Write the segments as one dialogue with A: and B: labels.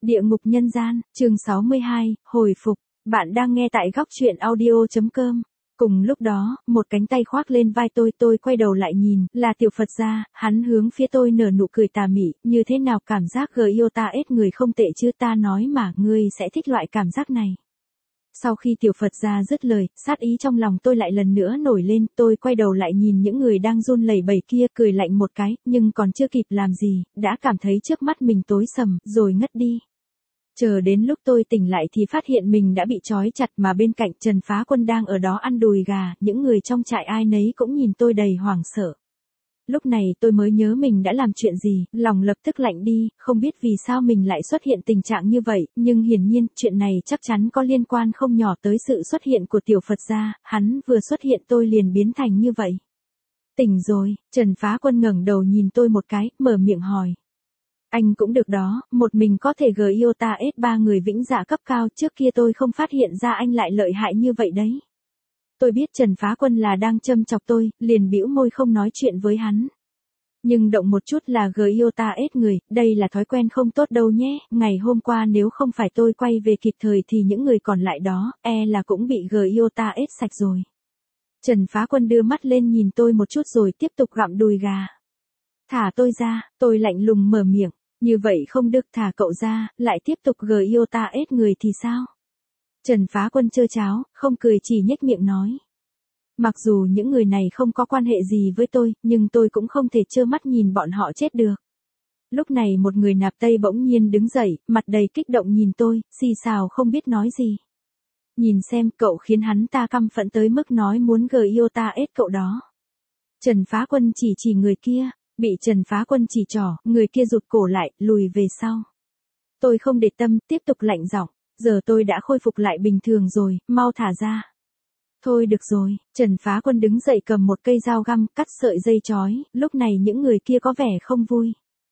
A: Địa ngục nhân gian, chương 62, hồi phục. Bạn đang nghe tại góc truyện audio.com. Cùng lúc đó, một cánh tay khoác lên vai tôi quay đầu lại nhìn, là Tiểu Phật gia, hắn hướng phía tôi nở nụ cười tà mị, như thế nào cảm giác yêu ta ết người không tệ chứ, ta nói mà, ngươi sẽ thích loại cảm giác này. Sau khi Tiểu Phật gia dứt lời, sát ý trong lòng tôi lại lần nữa nổi lên, tôi quay đầu lại nhìn những người đang run lẩy bẩy kia, cười lạnh một cái, nhưng còn chưa kịp làm gì, đã cảm thấy trước mắt mình tối sầm, rồi ngất đi. Chờ đến lúc tôi tỉnh lại thì phát hiện mình đã bị trói chặt, mà bên cạnh Trần Phá Quân đang ở đó ăn đùi gà, những người trong trại ai nấy cũng nhìn tôi đầy hoảng sợ. Lúc này tôi mới nhớ mình đã làm chuyện gì, lòng lập tức lạnh đi, không biết vì sao mình lại xuất hiện tình trạng như vậy, nhưng hiển nhiên, chuyện này chắc chắn có liên quan không nhỏ tới sự xuất hiện của Tiểu Phật gia, hắn vừa xuất hiện tôi liền biến thành như vậy. Tỉnh rồi, Trần Phá Quân ngẩng đầu nhìn tôi một cái, mở miệng hỏi. Anh cũng được đó, một mình có thể yêu ta ết ba người vĩnh dạ cấp cao, trước kia tôi không phát hiện ra anh lại lợi hại như vậy đấy. Tôi biết Trần Phá Quân là đang châm chọc tôi, liền bĩu môi không nói chuyện với hắn. Nhưng động một chút là yêu ta ết người, đây là thói quen không tốt đâu nhé, ngày hôm qua nếu không phải tôi quay về kịp thời thì những người còn lại đó, là cũng bị yêu ta ết sạch rồi. Trần Phá Quân đưa mắt lên nhìn tôi một chút rồi tiếp tục gặm đùi gà. Thả tôi ra, tôi lạnh lùng mở miệng. Như vậy không được, thả cậu ra, lại tiếp tục yêu ta ết người thì sao? Trần Phá Quân trơ cháo, không cười chỉ nhếch miệng nói. Mặc dù những người này không có quan hệ gì với tôi, nhưng tôi cũng không thể trơ mắt nhìn bọn họ chết được. Lúc này một người nạp tây bỗng nhiên đứng dậy, mặt đầy kích động nhìn tôi, xì xào không biết nói gì. Nhìn xem, cậu khiến hắn ta căm phẫn tới mức nói muốn yêu ta ết cậu đó. Trần Phá Quân chỉ người kia. Bị Trần Phá Quân chỉ trỏ, người kia rụt cổ lại, lùi về sau. Tôi không để tâm, tiếp tục lạnh giọng, giờ tôi đã khôi phục lại bình thường rồi, mau thả ra. Thôi được rồi, Trần Phá Quân đứng dậy cầm một cây dao găm, cắt sợi dây chói, lúc này những người kia có vẻ không vui.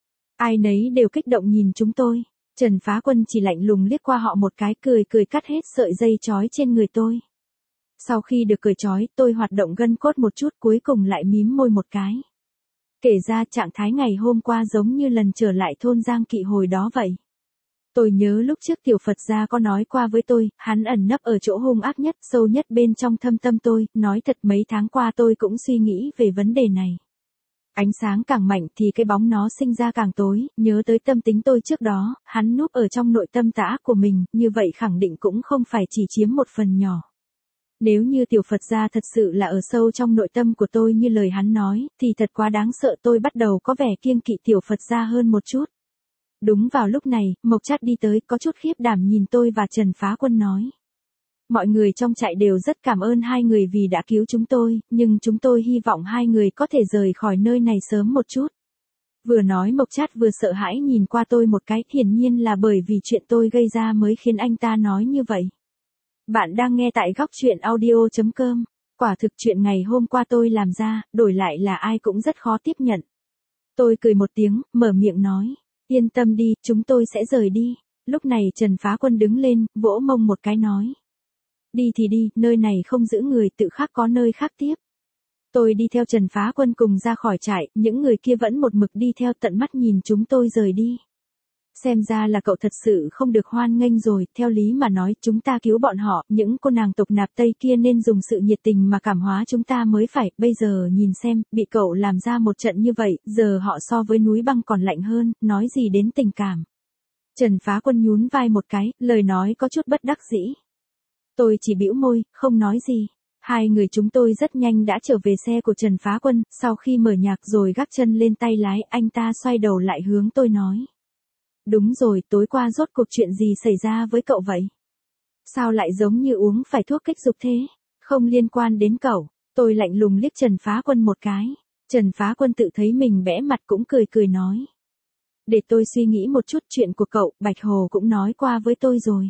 A: Ai nấy đều kích động nhìn chúng tôi. Trần Phá Quân chỉ lạnh lùng liếc qua họ một cái, cười cắt hết sợi dây chói trên người tôi. Sau khi được cởi trói, tôi hoạt động gân cốt một chút, cuối cùng lại mím môi một cái. Kể ra trạng thái ngày hôm qua giống như lần trở lại thôn Giang Kỵ hồi đó vậy. Tôi nhớ lúc trước Tiểu Phật gia có nói qua với tôi, hắn ẩn nấp ở chỗ hung ác nhất, sâu nhất bên trong thâm tâm tôi, nói thật mấy tháng qua tôi cũng suy nghĩ về vấn đề này. Ánh sáng càng mạnh thì cái bóng nó sinh ra càng tối, nhớ tới tâm tính tôi trước đó, hắn núp ở trong nội tâm tà ác của mình, như vậy khẳng định cũng không phải chỉ chiếm một phần nhỏ. Nếu như Tiểu Phật gia thật sự là ở sâu trong nội tâm của tôi như lời hắn nói, thì thật quá đáng sợ, tôi bắt đầu có vẻ kiêng kỵ Tiểu Phật gia hơn một chút. Đúng vào lúc này, Mộc Trát đi tới, có chút khiếp đảm nhìn tôi và Trần Phá Quân nói. Mọi người trong trại đều rất cảm ơn hai người vì đã cứu chúng tôi, nhưng chúng tôi hy vọng hai người có thể rời khỏi nơi này sớm một chút. Vừa nói Mộc Trát vừa sợ hãi nhìn qua tôi một cái, hiển nhiên là bởi vì chuyện tôi gây ra mới khiến anh ta nói như vậy. Bạn đang nghe tại góc truyện audio.com. Quả thực chuyện ngày hôm qua tôi làm ra, đổi lại là ai cũng rất khó tiếp nhận. Tôi cười một tiếng, mở miệng nói. Yên tâm đi, chúng tôi sẽ rời đi. Lúc này Trần Phá Quân đứng lên, vỗ mông một cái nói. Đi thì đi, nơi này không giữ người, tự khắc có nơi khác tiếp. Tôi đi theo Trần Phá Quân cùng ra khỏi trại, những người kia vẫn một mực đi theo, tận mắt nhìn chúng tôi rời đi. Xem ra là cậu thật sự không được hoan nghênh rồi, theo lý mà nói chúng ta cứu bọn họ, những cô nàng tộc nạp Tây kia nên dùng sự nhiệt tình mà cảm hóa chúng ta mới phải, bây giờ nhìn xem, bị cậu làm ra một trận như vậy, giờ họ so với núi băng còn lạnh hơn, nói gì đến tình cảm. Trần Phá Quân nhún vai một cái, lời nói có chút bất đắc dĩ. Tôi chỉ bĩu môi, không nói gì. Hai người chúng tôi rất nhanh đã trở về xe của Trần Phá Quân, sau khi mở nhạc rồi gác chân lên tay lái, anh ta xoay đầu lại hướng tôi nói. Đúng rồi, tối qua rốt cuộc chuyện gì xảy ra với cậu vậy? Sao lại giống như uống phải thuốc kích dục thế? Không liên quan đến cậu. Tôi lạnh lùng liếc Trần Phá Quân một cái. Trần Phá Quân tự thấy mình bẽ mặt cũng cười nói. Để tôi suy nghĩ một chút, chuyện của cậu, Bạch Hồ cũng nói qua với tôi rồi.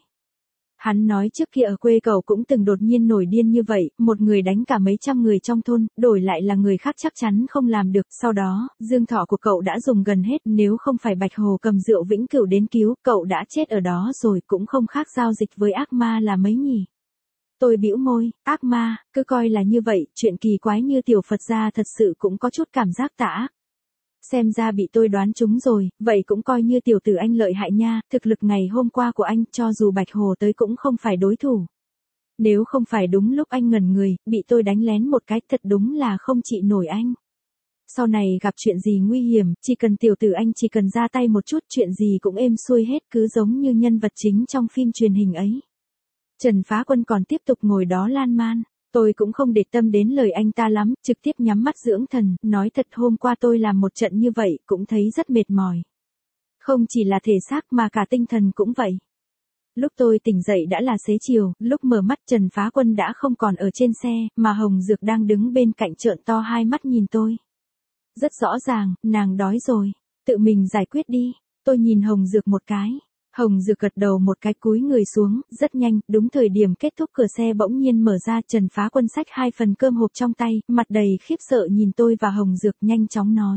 A: Hắn nói trước kia ở quê cậu cũng từng đột nhiên nổi điên như vậy, một người đánh cả mấy trăm người trong thôn, đổi lại là người khác chắc chắn không làm được. Sau đó, dương thọ của cậu đã dùng gần hết, nếu không phải Bạch Hồ cầm rượu vĩnh cửu đến cứu, cậu đã chết ở đó rồi, cũng không khác giao dịch với ác ma là mấy nhỉ. Tôi bĩu môi, ác ma, cứ coi là như vậy, chuyện kỳ quái như Tiểu Phật gia thật sự cũng có chút cảm giác tà ác. Xem ra bị tôi đoán trúng rồi, vậy cũng coi như tiểu tử anh lợi hại nha, thực lực ngày hôm qua của anh cho dù Bạch Hồ tới cũng không phải đối thủ. Nếu không phải đúng lúc anh ngẩn người, bị tôi đánh lén một cái thật đúng là không trị nổi anh. Sau này gặp chuyện gì nguy hiểm, chỉ cần tiểu tử anh chỉ cần ra tay một chút chuyện gì cũng êm xuôi hết cứ giống như nhân vật chính trong phim truyền hình ấy. Trần Phá Quân còn tiếp tục ngồi đó lan man. Tôi cũng không để tâm đến lời anh ta lắm, trực tiếp nhắm mắt dưỡng thần, nói thật hôm qua tôi làm một trận như vậy cũng thấy rất mệt mỏi. Không chỉ là thể xác mà cả tinh thần cũng vậy. Lúc tôi tỉnh dậy đã là xế chiều, lúc mở mắt Trần Phá Quân đã không còn ở trên xe, mà Hồng Dược đang đứng bên cạnh trợn to hai mắt nhìn tôi. Rất rõ ràng, nàng đói rồi, tự mình giải quyết đi, tôi nhìn Hồng Dược một cái. Hồng Dược gật đầu một cái cúi người xuống, rất nhanh, đúng thời điểm kết thúc cửa xe bỗng nhiên mở ra Trần Phá Quân xách 2 phần cơm hộp trong tay, mặt đầy khiếp sợ nhìn tôi và Hồng Dược nhanh chóng nói.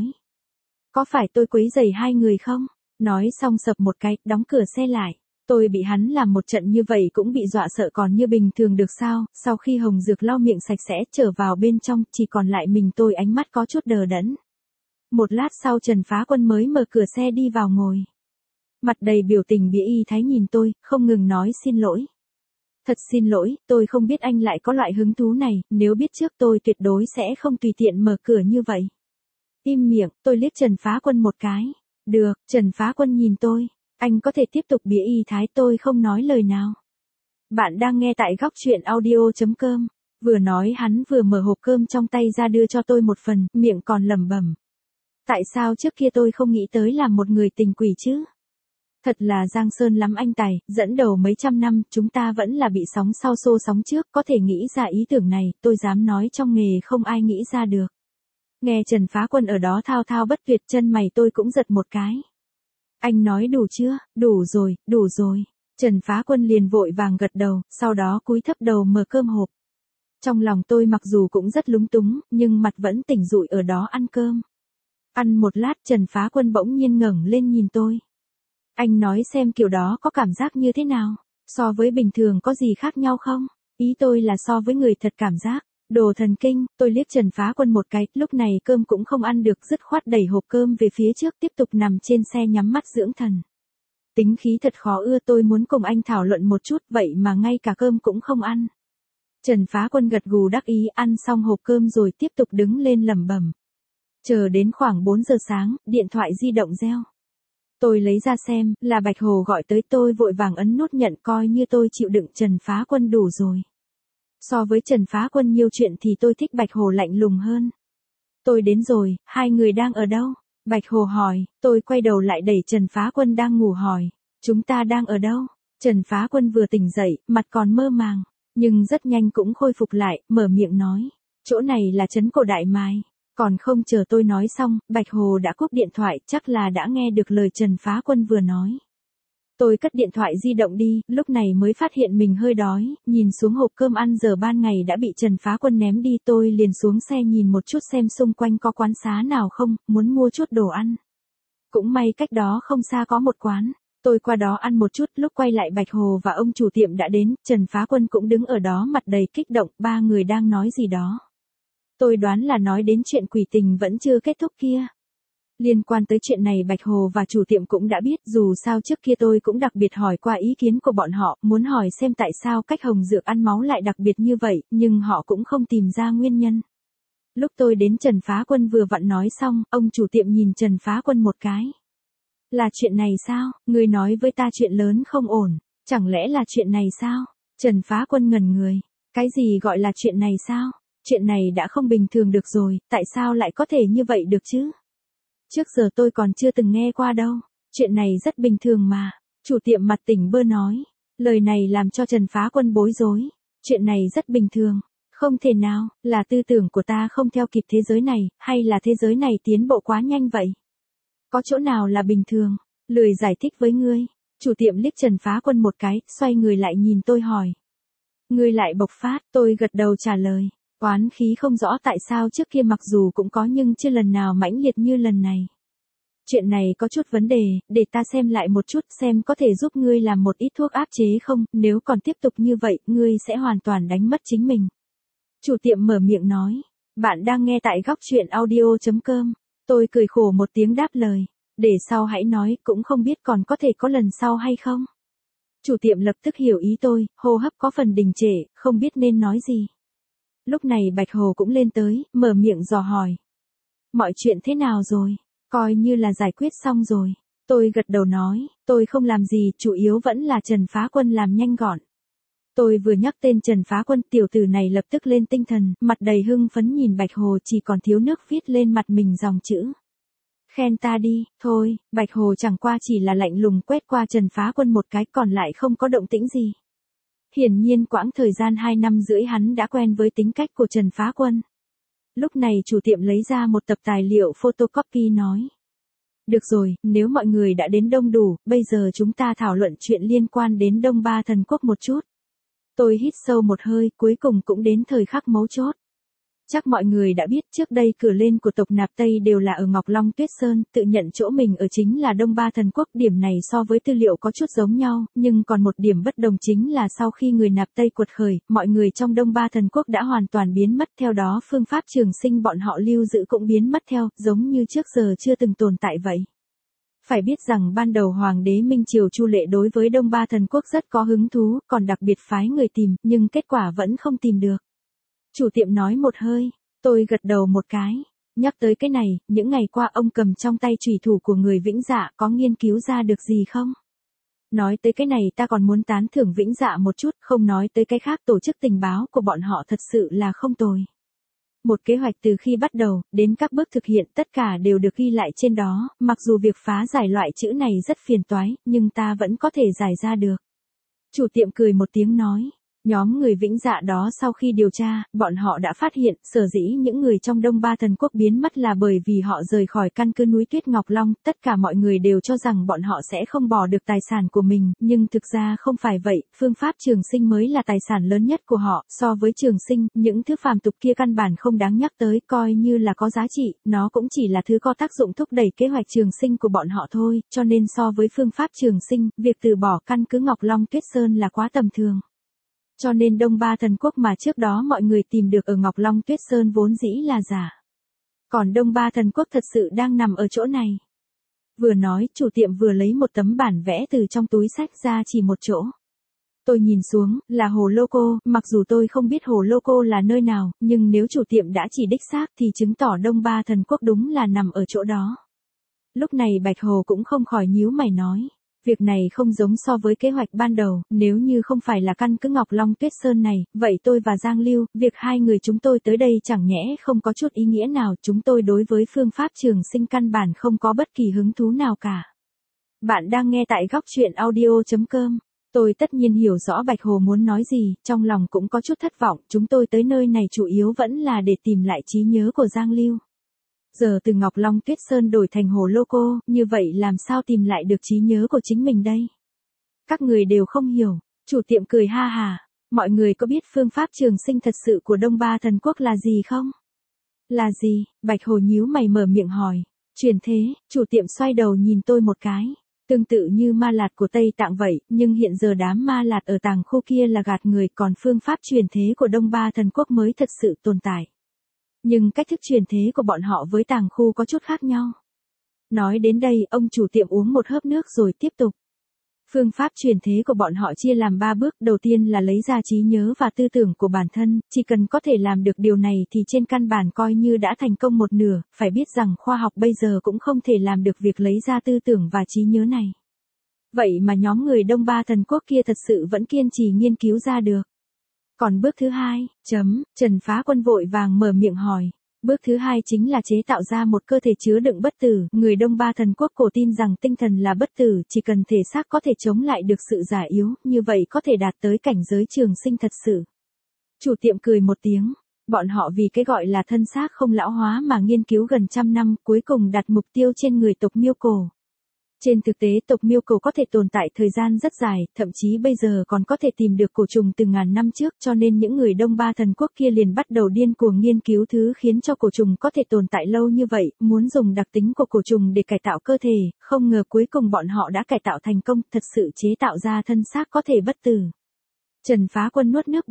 A: Có phải tôi quấy rầy hai người không? Nói xong sập một cái, đóng cửa xe lại. Tôi bị hắn làm một trận như vậy cũng bị dọa sợ còn như bình thường được sao, sau khi Hồng Dược lau miệng sạch sẽ trở vào bên trong, chỉ còn lại mình tôi ánh mắt có chút đờ đẫn. Một lát sau Trần Phá Quân mới mở cửa xe đi vào ngồi. Mặt đầy biểu tình bĩa y thái nhìn tôi, không ngừng nói xin lỗi. Thật xin lỗi, tôi không biết anh lại có loại hứng thú này, nếu biết trước tôi tuyệt đối sẽ không tùy tiện mở cửa như vậy. Im miệng, tôi liếc Trần Phá Quân một cái. Được, Trần Phá Quân nhìn tôi. Anh có thể tiếp tục bĩa y thái tôi không nói lời nào. Bạn đang nghe tại góc truyện audio.com. Vừa nói hắn vừa mở hộp cơm trong tay ra đưa cho tôi một phần, miệng còn lẩm bẩm. Tại sao trước kia tôi không nghĩ tới làm một người tình quỷ chứ? Thật là giang sơn lắm anh Tài, dẫn đầu mấy trăm năm, chúng ta vẫn là bị sóng sau xô sóng trước, có thể nghĩ ra ý tưởng này, tôi dám nói trong nghề không ai nghĩ ra được. Nghe Trần Phá Quân ở đó thao thao bất tuyệt chân mày tôi cũng giật một cái. Anh nói đủ chưa? Đủ rồi, đủ rồi. Trần Phá Quân liền vội vàng gật đầu, sau đó cúi thấp đầu mở cơm hộp. Trong lòng tôi mặc dù cũng rất lúng túng, nhưng mặt vẫn tỉnh rụi ở đó ăn cơm. Ăn một lát Trần Phá Quân bỗng nhiên ngẩng lên nhìn tôi. Anh nói xem kiểu đó có cảm giác như thế nào? So với bình thường có gì khác nhau không? Ý tôi là so với người thật cảm giác. Đồ thần kinh, tôi liếc Trần Phá Quân một cái, lúc này cơm cũng không ăn được dứt khoát đẩy hộp cơm về phía trước tiếp tục nằm trên xe nhắm mắt dưỡng thần. Tính khí thật khó ưa tôi muốn cùng anh thảo luận một chút vậy mà ngay cả cơm cũng không ăn. Trần Phá Quân gật gù đắc ý ăn xong hộp cơm rồi tiếp tục đứng lên lẩm bẩm. Chờ đến khoảng 4 giờ sáng, điện thoại di động reo. Tôi lấy ra xem, là Bạch Hồ gọi tới tôi vội vàng ấn nút nhận coi như tôi chịu đựng Trần Phá Quân đủ rồi. So với Trần Phá Quân nhiều chuyện thì tôi thích Bạch Hồ lạnh lùng hơn. Tôi đến rồi, hai người đang ở đâu? Bạch Hồ hỏi, tôi quay đầu lại đẩy Trần Phá Quân đang ngủ hỏi. Chúng ta đang ở đâu? Trần Phá Quân vừa tỉnh dậy, mặt còn mơ màng, nhưng rất nhanh cũng khôi phục lại, mở miệng nói. Chỗ này là trấn Cổ Đại Mài. Còn không chờ tôi nói xong, Bạch Hồ đã cúp điện thoại, chắc là đã nghe được lời Trần Phá Quân vừa nói. Tôi cất điện thoại di động đi, lúc này mới phát hiện mình hơi đói, nhìn xuống hộp cơm ăn giờ ban ngày đã bị Trần Phá Quân ném đi tôi liền xuống xe nhìn một chút xem xung quanh có quán xá nào không, muốn mua chút đồ ăn. Cũng may cách đó không xa có một quán, tôi qua đó ăn một chút lúc quay lại Bạch Hồ và ông chủ tiệm đã đến, Trần Phá Quân cũng đứng ở đó mặt đầy kích động, ba người đang nói gì đó. Tôi đoán là nói đến chuyện quỷ tình vẫn chưa kết thúc kia. Liên quan tới chuyện này Bạch Hồ và chủ tiệm cũng đã biết dù sao trước kia tôi cũng đặc biệt hỏi qua ý kiến của bọn họ, muốn hỏi xem tại sao cách Hồng Dược ăn máu lại đặc biệt như vậy, nhưng họ cũng không tìm ra nguyên nhân. Lúc tôi đến Trần Phá Quân vừa vặn nói xong, ông chủ tiệm nhìn Trần Phá Quân một cái. Là chuyện này sao, người nói với ta chuyện lớn không ổn, chẳng lẽ là chuyện này sao? Trần Phá Quân ngẩn người, cái gì gọi là chuyện này sao? Chuyện này đã không bình thường được rồi, tại sao lại có thể như vậy được chứ? Trước giờ tôi còn chưa từng nghe qua đâu, chuyện này rất bình thường mà, chủ tiệm mặt tỉnh bơ nói, lời này làm cho Trần Phá Quân bối rối, chuyện này rất bình thường, không thể nào, là tư tưởng của ta không theo kịp thế giới này, hay là thế giới này tiến bộ quá nhanh vậy? Có chỗ nào là bình thường, lười giải thích với ngươi, chủ tiệm liếc Trần Phá Quân một cái, xoay người lại nhìn tôi hỏi. Ngươi lại bộc phát, tôi gật đầu trả lời. Oán khí không rõ tại sao trước kia mặc dù cũng có nhưng chưa lần nào mãnh liệt như lần này. Chuyện này có chút vấn đề, để ta xem lại một chút xem có thể giúp ngươi làm một ít thuốc áp chế không, nếu còn tiếp tục như vậy, ngươi sẽ hoàn toàn đánh mất chính mình. Chủ tiệm mở miệng nói, bạn đang nghe tại góc truyện audio.com. Tôi cười khổ một tiếng đáp lời. Để sau hãy nói, cũng không biết còn có thể có lần sau hay không. Chủ tiệm lập tức hiểu ý tôi, hô hấp có phần đình trệ, không biết nên nói gì. Lúc này Bạch Hồ cũng lên tới, mở miệng dò hỏi. Mọi chuyện thế nào rồi? Coi như là giải quyết xong rồi. Tôi gật đầu nói, tôi không làm gì, chủ yếu vẫn là Trần Phá Quân làm nhanh gọn. Tôi vừa nhắc tên Trần Phá Quân, tiểu tử này lập tức lên tinh thần, mặt đầy hưng phấn nhìn Bạch Hồ, chỉ còn thiếu nước viết lên mặt mình dòng chữ. Khen ta đi, thôi, Bạch Hồ chẳng qua chỉ là lạnh lùng quét qua Trần Phá Quân một cái, còn lại không có động tĩnh gì. Hiển nhiên quãng thời gian 2 năm rưỡi hắn đã quen với tính cách của Trần Phá Quân. Lúc này chủ tiệm lấy ra một tập tài liệu photocopy nói. Được rồi, nếu mọi người đã đến đông đủ, bây giờ chúng ta thảo luận chuyện liên quan đến Đông Ba Thần Quốc một chút. Tôi hít sâu một hơi, cuối cùng cũng đến thời khắc mấu chốt. Chắc mọi người đã biết trước đây cửa lên của tộc Nạp Tây đều là ở Ngọc Long Tuyết Sơn, tự nhận chỗ mình ở chính là Đông Ba Thần Quốc. Điểm này so với tư liệu có chút giống nhau, nhưng còn một điểm bất đồng chính là sau khi người Nạp Tây quật khởi, mọi người trong Đông Ba Thần Quốc đã hoàn toàn biến mất, theo đó phương pháp trường sinh bọn họ lưu giữ cũng biến mất theo, giống như trước giờ chưa từng tồn tại vậy. Phải biết rằng ban đầu Hoàng đế Minh Triều Chu Lệ đối với Đông Ba Thần Quốc rất có hứng thú, còn đặc biệt phái người tìm, nhưng kết quả vẫn không tìm được. Chủ tiệm nói một hơi, tôi gật đầu một cái. Nhắc tới cái này, những ngày qua ông cầm trong tay chùy thủ của người Vĩnh Dạ có nghiên cứu ra được gì không? Nói tới cái này ta còn muốn tán thưởng Vĩnh Dạ một chút, không nói tới cái khác, tổ chức tình báo của bọn họ thật sự là không tồi. Một kế hoạch từ khi bắt đầu, đến các bước thực hiện tất cả đều được ghi lại trên đó, mặc dù việc phá giải loại chữ này rất phiền toái, nhưng ta vẫn có thể giải ra được. Chủ tiệm cười một tiếng nói. Nhóm người Vĩnh Dạ đó sau khi điều tra, bọn họ đã phát hiện, sở dĩ những người trong Đông Ba Thần Quốc biến mất là bởi vì họ rời khỏi căn cứ núi Tuyết Ngọc Long, tất cả mọi người đều cho rằng bọn họ sẽ không bỏ được tài sản của mình, nhưng thực ra không phải vậy, phương pháp trường sinh mới là tài sản lớn nhất của họ, so với trường sinh, những thứ phàm tục kia căn bản không đáng nhắc tới, coi như là có giá trị, nó cũng chỉ là thứ có tác dụng thúc đẩy kế hoạch trường sinh của bọn họ thôi, cho nên so với phương pháp trường sinh, việc từ bỏ căn cứ Ngọc Long Tuyết Sơn là quá tầm thường. Cho nên Đông Ba Thần Quốc mà trước đó mọi người tìm được ở Ngọc Long Tuyết Sơn vốn dĩ là giả. Còn Đông Ba Thần Quốc thật sự đang nằm ở chỗ này. Vừa nói, chủ tiệm vừa lấy một tấm bản vẽ từ trong túi sách ra chỉ một chỗ. Tôi nhìn xuống, là hồ Lô Cô, mặc dù tôi không biết hồ Lô Cô là nơi nào, nhưng nếu chủ tiệm đã chỉ đích xác thì chứng tỏ Đông Ba Thần Quốc đúng là nằm ở chỗ đó. Lúc này Bạch Hồ cũng không khỏi nhíu mày nói. Việc này không giống so với kế hoạch ban đầu, nếu như không phải là căn cứ Ngọc Long Tuyết Sơn này, vậy tôi và Giang Lưu, việc hai người chúng tôi tới đây chẳng nhẽ không có chút ý nghĩa nào, chúng tôi đối với phương pháp trường sinh căn bản không có bất kỳ hứng thú nào cả. Bạn đang nghe tại góc truyện audio.com. Tôi tất nhiên hiểu rõ Bạch Hồ muốn nói gì, trong lòng cũng có chút thất vọng, chúng tôi tới nơi này chủ yếu vẫn là để tìm lại trí nhớ của Giang Lưu. Giờ từ Ngọc Long Tuyết Sơn đổi thành hồ Lô Cô, như vậy làm sao tìm lại được trí nhớ của chính mình đây? Các người đều không hiểu, chủ tiệm cười ha hà, mọi người có biết phương pháp trường sinh thật sự của Đông Ba Thần Quốc là gì không? Là gì? Bạch Hồ nhíu mày mở miệng hỏi. Truyền thế, chủ tiệm xoay đầu nhìn tôi một cái. Tương tự như ma lạt của Tây Tạng vậy, nhưng hiện giờ đám ma lạt ở tàng khu kia là gạt người, còn phương pháp truyền thế của Đông Ba Thần Quốc mới thật sự tồn tại. Nhưng cách thức truyền thế của bọn họ với tàng khu có chút khác nhau. Nói đến đây, ông chủ tiệm uống một hớp nước rồi tiếp tục. Phương pháp truyền thế của bọn họ chia làm 3 bước, đầu tiên là lấy ra trí nhớ và tư tưởng của bản thân, chỉ cần có thể làm được điều này thì trên căn bản coi như đã thành công một nửa, phải biết rằng khoa học bây giờ cũng không thể làm được việc lấy ra tư tưởng và trí nhớ này. Vậy mà nhóm người Đông Ba Thần Quốc kia thật sự vẫn kiên trì nghiên cứu ra được. Còn bước thứ hai, Trần Phá Quân vội vàng mở miệng hỏi. Bước thứ hai chính là chế tạo ra một cơ thể chứa đựng bất tử, người Đông Ba Thần Quốc cổ tin rằng tinh thần là bất tử, chỉ cần thể xác có thể chống lại được sự già yếu, như vậy có thể đạt tới cảnh giới trường sinh thật sự. Chủ tiệm cười một tiếng, bọn họ vì cái gọi là thân xác không lão hóa mà nghiên cứu gần 100 năm, cuối cùng đặt mục tiêu trên người tộc Miêu Cổ. Trên thực tế tộc Miêu Cổ có thể tồn tại thời gian rất dài, thậm chí bây giờ còn có thể tìm được cổ trùng từ ngàn năm trước, cho nên những người Đông Ba Thần Quốc kia liền bắt đầu điên cuồng nghiên cứu thứ khiến cho cổ trùng có thể tồn tại lâu như vậy, muốn dùng đặc tính của cổ trùng để cải tạo cơ thể, không ngờ cuối cùng bọn họ đã cải tạo thành công, thật sự chế tạo ra thân xác có thể bất tử. Trần Phá Quân nuốt nước bọt,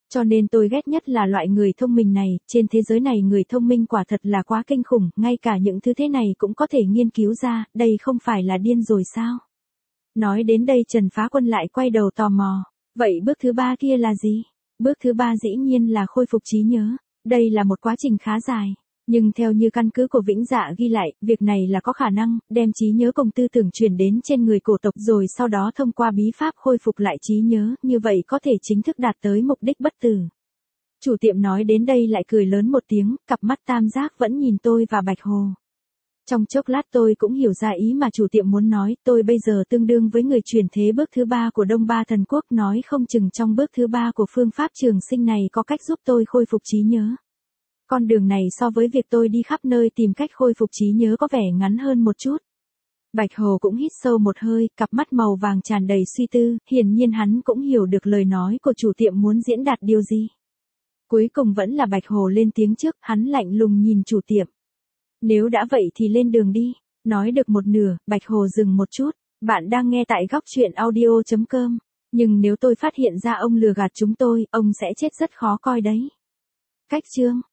A: Cho nên tôi ghét nhất là loại người thông minh này, trên thế giới này người thông minh quả thật là quá kinh khủng, ngay cả những thứ thế này cũng có thể nghiên cứu ra, đây không phải là điên rồi sao? Nói đến đây Trần Phá Quân lại quay đầu tò mò, vậy bước thứ 3 kia là gì? Bước thứ 3 dĩ nhiên là khôi phục trí nhớ, đây là một quá trình khá dài. Nhưng theo như căn cứ của Vĩnh Dạ ghi lại, việc này là có khả năng, đem trí nhớ cùng tư tưởng truyền đến trên người cổ tộc rồi sau đó thông qua bí pháp khôi phục lại trí nhớ, như vậy có thể chính thức đạt tới mục đích bất tử. Chủ tiệm nói đến đây lại cười lớn một tiếng, cặp mắt tam giác vẫn nhìn tôi và Bạch Hồ. Trong chốc lát tôi cũng hiểu ra ý mà chủ tiệm muốn nói, tôi bây giờ tương đương với người truyền thế bước thứ 3 của Đông Ba Thần Quốc, nói không chừng trong bước thứ 3 của phương pháp trường sinh này có cách giúp tôi khôi phục trí nhớ. Con đường này so với việc tôi đi khắp nơi tìm cách khôi phục trí nhớ có vẻ ngắn hơn một chút. Bạch Hồ cũng hít sâu một hơi, cặp mắt màu vàng tràn đầy suy tư, hiển nhiên hắn cũng hiểu được lời nói của chủ tiệm muốn diễn đạt điều gì. Cuối cùng vẫn là Bạch Hồ lên tiếng trước, hắn lạnh lùng nhìn chủ tiệm. Nếu đã vậy thì lên đường đi. Nói được một nửa, Bạch Hồ dừng một chút, bạn đang nghe tại góc truyện audio.com. Nhưng nếu tôi phát hiện ra ông lừa gạt chúng tôi, ông sẽ chết rất khó coi đấy. Cách chương